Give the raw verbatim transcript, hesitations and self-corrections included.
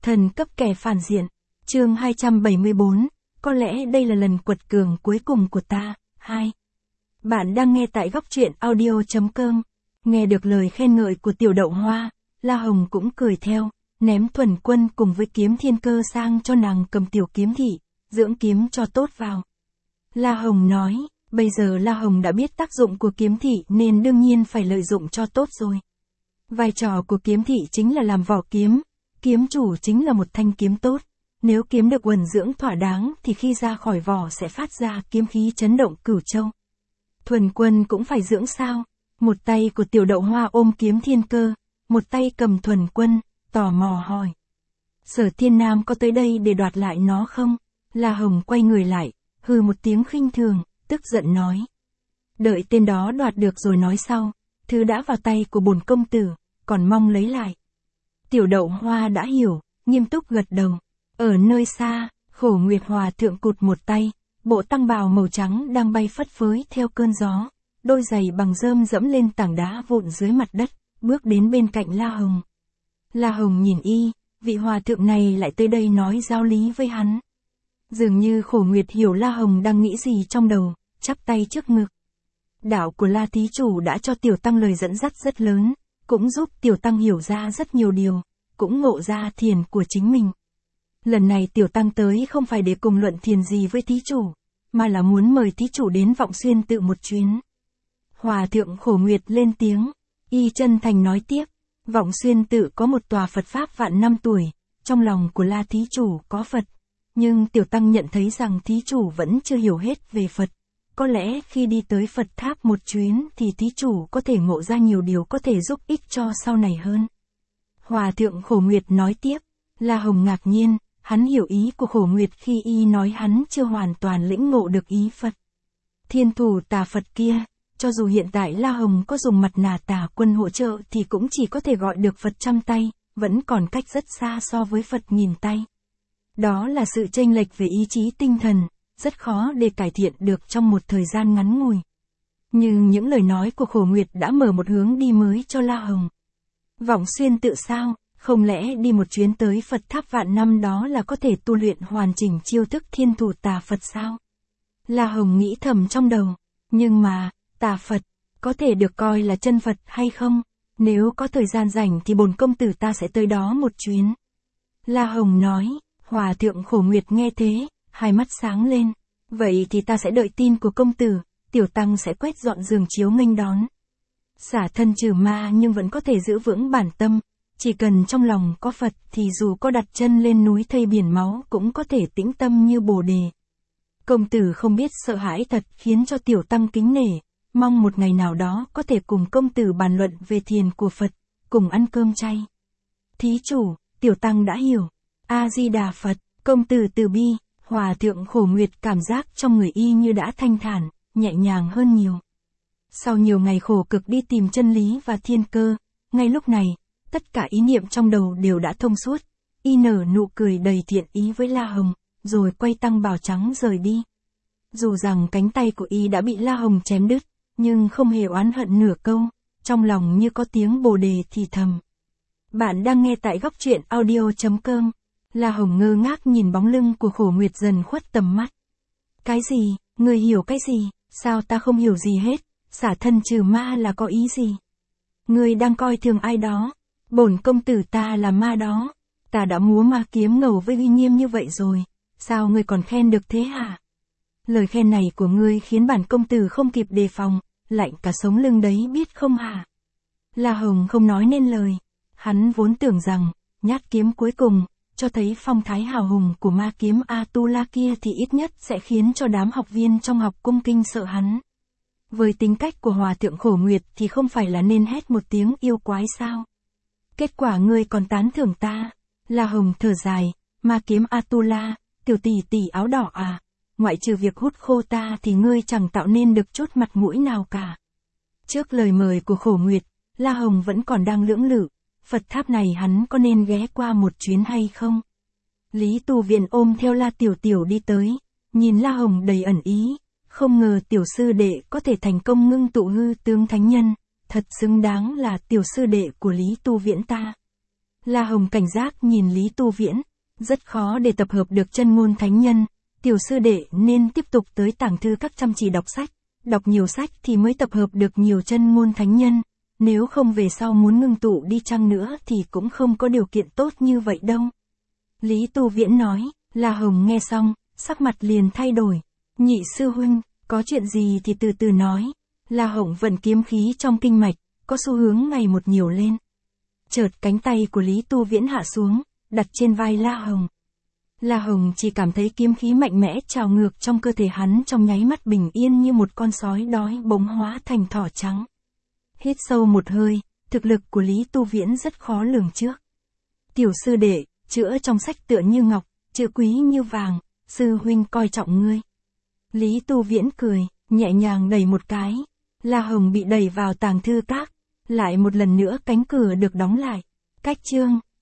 Thần cấp kẻ phản diện. Chương hai trăm bảy mươi bốn, có lẽ đây là lần quật cường cuối cùng của ta. hai. Bạn đang nghe tại góc truyện audio chấm com. Nghe được lời khen ngợi của tiểu đậu hoa, La Hồng cũng cười theo, ném Thuần Quân cùng với kiếm thiên cơ sang cho nàng cầm tiểu kiếm thị, dưỡng kiếm cho tốt vào. La Hồng nói, bây giờ La Hồng đã biết tác dụng của kiếm thị nên đương nhiên phải lợi dụng cho tốt rồi. Vai trò của kiếm thị chính là làm vỏ kiếm, kiếm chủ chính là một thanh kiếm tốt. Nếu kiếm được uẩn dưỡng thỏa đáng thì khi ra khỏi vỏ sẽ phát ra kiếm khí chấn động cửu châu. Thuần Quân cũng phải dưỡng sao? Một tay của tiểu đậu hoa ôm kiếm thiên cơ, một tay cầm Thuần Quân, tò mò hỏi. Sở Thiên Nam có tới đây để đoạt lại nó không? La Hồng quay người lại, hừ một tiếng khinh thường, tức giận nói. Đợi tên đó đoạt được rồi nói sau, thứ đã vào tay của bổn công tử, còn mong lấy lại. Tiểu đậu hoa đã hiểu, nghiêm túc gật đầu. Ở nơi xa, Khổ Nguyệt Hòa thượng cụt một tay, bộ tăng bào màu trắng đang bay phất phới theo cơn gió, đôi giày bằng rơm dẫm lên tảng đá vụn dưới mặt đất, bước đến bên cạnh La Hồng. La Hồng nhìn y, vị hòa thượng này lại tới đây nói giáo lý với hắn. Dường như Khổ Nguyệt hiểu La Hồng đang nghĩ gì trong đầu, chắp tay trước ngực. Đạo của La thí chủ đã cho tiểu tăng lời dẫn dắt rất lớn, cũng giúp tiểu tăng hiểu ra rất nhiều điều, cũng ngộ ra thiền của chính mình. Lần này tiểu tăng tới không phải để cùng luận thiền gì với thí chủ, mà là muốn mời thí chủ đến Vọng Xuyên Tự một chuyến. Hòa thượng Khổ Nguyệt lên tiếng, y chân thành nói tiếp, Vọng Xuyên Tự có một tòa Phật Pháp vạn năm tuổi, trong lòng của La thí chủ có Phật, nhưng tiểu tăng nhận thấy rằng thí chủ vẫn chưa hiểu hết về Phật. Có lẽ khi đi tới Phật Tháp một chuyến thì thí chủ có thể ngộ ra nhiều điều có thể giúp ích cho sau này hơn. Hòa thượng Khổ Nguyệt nói tiếp, La Hồng ngạc nhiên, hắn hiểu ý của Khổ Nguyệt khi y nói hắn chưa hoàn toàn lĩnh ngộ được ý Phật. Thiên thủ tà Phật kia, cho dù hiện tại La Hồng có dùng mặt nạ tà quân hỗ trợ thì cũng chỉ có thể gọi được Phật trăm tay, vẫn còn cách rất xa so với Phật nghìn tay. Đó là sự chênh lệch về ý chí tinh thần, rất khó để cải thiện được trong một thời gian ngắn ngủi. Nhưng những lời nói của Khổ Nguyệt đã mở một hướng đi mới cho La Hồng. Vọng Xuyên Tự sao? Không lẽ đi một chuyến tới Phật Tháp vạn năm đó là có thể tu luyện hoàn chỉnh chiêu thức thiên thủ tà Phật sao? La Hồng nghĩ thầm trong đầu. Nhưng mà, tà Phật, có thể được coi là chân Phật hay không? Nếu có thời gian rảnh thì bổn công tử ta sẽ tới đó một chuyến. La Hồng nói, Hòa thượng Khổ Nguyệt nghe thế, hai mắt sáng lên. Vậy thì ta sẽ đợi tin của công tử, tiểu tăng sẽ quét dọn giường chiếu nghênh đón. Xả thân trừ ma nhưng vẫn có thể giữ vững bản tâm. Chỉ cần trong lòng có Phật thì dù có đặt chân lên núi thây biển máu cũng có thể tĩnh tâm như Bồ Đề. Công tử không biết sợ hãi thật khiến cho tiểu tăng kính nể, mong một ngày nào đó có thể cùng công tử bàn luận về thiền của Phật, cùng ăn cơm chay. Thí chủ, tiểu tăng đã hiểu. A-di-đà Phật, công tử từ bi. Hòa thượng Khổ Nguyệt cảm giác trong người y như đã thanh thản, nhẹ nhàng hơn nhiều. Sau nhiều ngày khổ cực đi tìm chân lý và thiên cơ, ngay lúc này, tất cả ý niệm trong đầu đều đã thông suốt, y nở nụ cười đầy thiện ý với La Hồng, rồi quay tăng bào trắng rời đi. Dù rằng cánh tay của y đã bị La Hồng chém đứt, nhưng không hề oán hận nửa câu, trong lòng như có tiếng Bồ Đề thì thầm. Bạn đang nghe tại góc truyện audio chấm com. La Hồng ngơ ngác nhìn bóng lưng của Khổ Nguyệt dần khuất tầm mắt. Cái gì, người hiểu cái gì, sao ta không hiểu gì hết, xả thân trừ ma là có ý gì? Người đang coi thường ai đó? Bổn công tử ta là ma đó, ta đã múa ma kiếm ngầu với uy nghiêm như vậy rồi, sao ngươi còn khen được thế hả? Lời khen này của ngươi khiến bản công tử không kịp đề phòng, lạnh cả sống lưng đấy biết không hả? La Hồng không nói nên lời, hắn vốn tưởng rằng, nhát kiếm cuối cùng, cho thấy phong thái hào hùng của ma kiếm Atula kia thì ít nhất sẽ khiến cho đám học viên trong học cung kinh sợ hắn. Với tính cách của Hòa thượng Khổ Nguyệt thì không phải là nên hét một tiếng yêu quái sao? Kết quả ngươi còn tán thưởng ta. La Hồng thở dài, ma kiếm Atula, tiểu tỷ tỷ áo đỏ à, ngoại trừ việc hút khô ta thì ngươi chẳng tạo nên được chút mặt mũi nào cả. Trước lời mời của Khổ Nguyệt, La Hồng vẫn còn đang lưỡng lự, Phật Tháp này hắn có nên ghé qua một chuyến hay không? Lý Tu Viện ôm theo La Tiểu Tiểu đi tới, nhìn La Hồng đầy ẩn ý, không ngờ tiểu sư đệ có thể thành công ngưng tụ hư tướng thánh nhân. Thật xứng đáng là tiểu sư đệ của Lý Tu Viễn ta. La Hồng cảnh giác nhìn Lý Tu Viễn. Rất khó để tập hợp được chân ngôn thánh nhân. Tiểu sư đệ nên tiếp tục tới tàng thư các chăm chỉ đọc sách. Đọc nhiều sách thì mới tập hợp được nhiều chân ngôn thánh nhân. Nếu không về sau muốn ngưng tụ đi chăng nữa thì cũng không có điều kiện tốt như vậy đâu. Lý Tu Viễn nói. La Hồng nghe xong, sắc mặt liền thay đổi. Nhị sư huynh, có chuyện gì thì từ từ nói. La Hồng vận kiếm khí trong kinh mạch, có xu hướng ngày một nhiều lên. Chợt cánh tay của Lý Tu Viễn hạ xuống, đặt trên vai La Hồng. La Hồng chỉ cảm thấy kiếm khí mạnh mẽ trào ngược trong cơ thể hắn trong nháy mắt bình yên như một con sói đói bỗng hóa thành thỏ trắng. Hít sâu một hơi, thực lực của Lý Tu Viễn rất khó lường trước. Tiểu sư đệ, chữa trong sách tựa như ngọc, chữ quý như vàng, sư huynh coi trọng ngươi. Lý Tu Viễn cười, nhẹ nhàng đẩy một cái. La Hồng bị đẩy vào tàng thư các. Lại một lần nữa cánh cửa được đóng lại. Cách chương